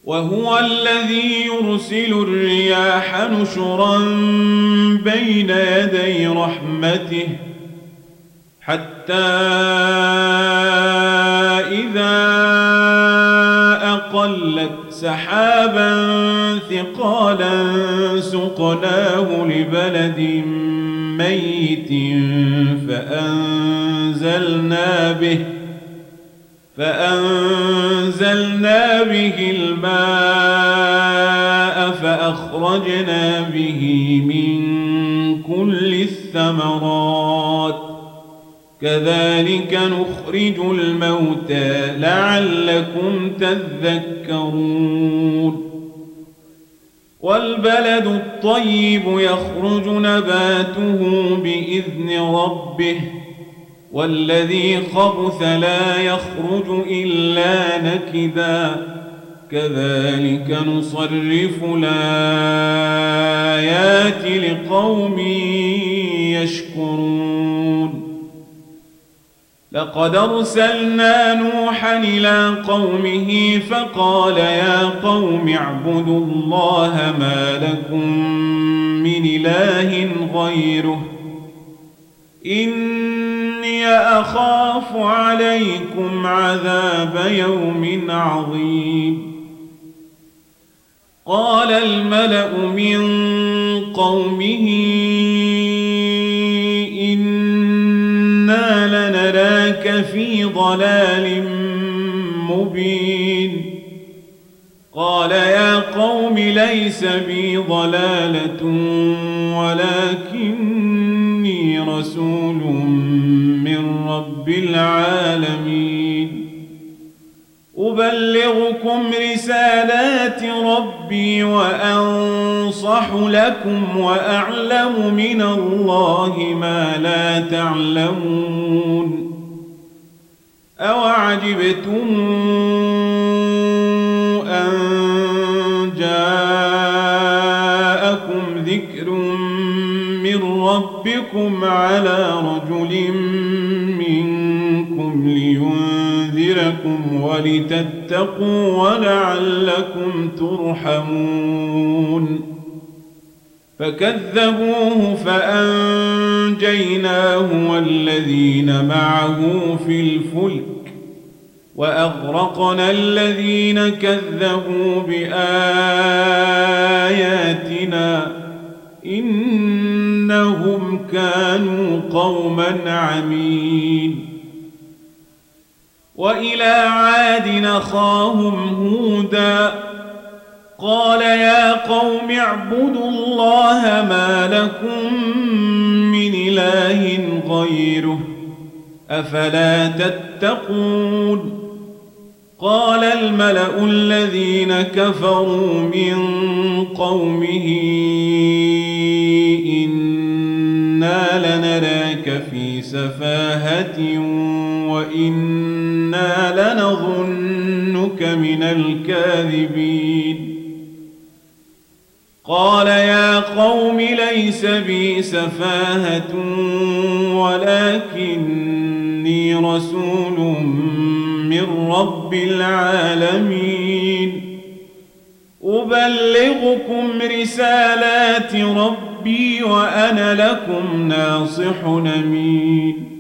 وهو الذي يرسل الرياح نشرا بين يدي رحمته حتى إذا أقلت سحابا ثقالا سقناه لبلد ميت فأنزلنا به الماء فأخرجنا به من كل الثمرات كذلك نخرج الموتى لعلكم تذكرون والبلد الطيب يخرج نباته بإذن ربه والذي خبث لا يخرج إلا نكدا كذلك نصرف الآيات لقوم يشكرون لقد أرسلنا نوحا إلى قومه فقال يا قوم اعبدوا الله ما لكم من إله غيره إني أخاف عليكم عذاب يوم عظيم قال الملأ من قومه إنا لنراك في ضلال مبين قال يا قوم ليس بي ضلالة ولكني رسول من رب العالمين أبلغكم رسالات ربي وأنصح لكم وأعلم من الله ما لا تعلمون أوعجبتم أن جاءكم ذكر من ربكم على رجل منكم لينذركم ولتتقوا ولعلكم ترحمون فكذبوه فأنجيناه والذين معه في الفلك وأغرقنا الذين كذبوا بآياتنا إنهم كانوا قوما عمين وإلى عاد أخاهم هودا قال يا قوم اعبدوا الله ما لكم من إله غيره أفلا تتقون قال الملأ الذين كفروا من قومه إنا لنراك في سفاهة وإنا لنظنك من الكاذبين قال يا قوم ليس بي سفاهة ولكني رسول من رب العالمين أبلغكم رسالات ربي وأنا لكم ناصح أمين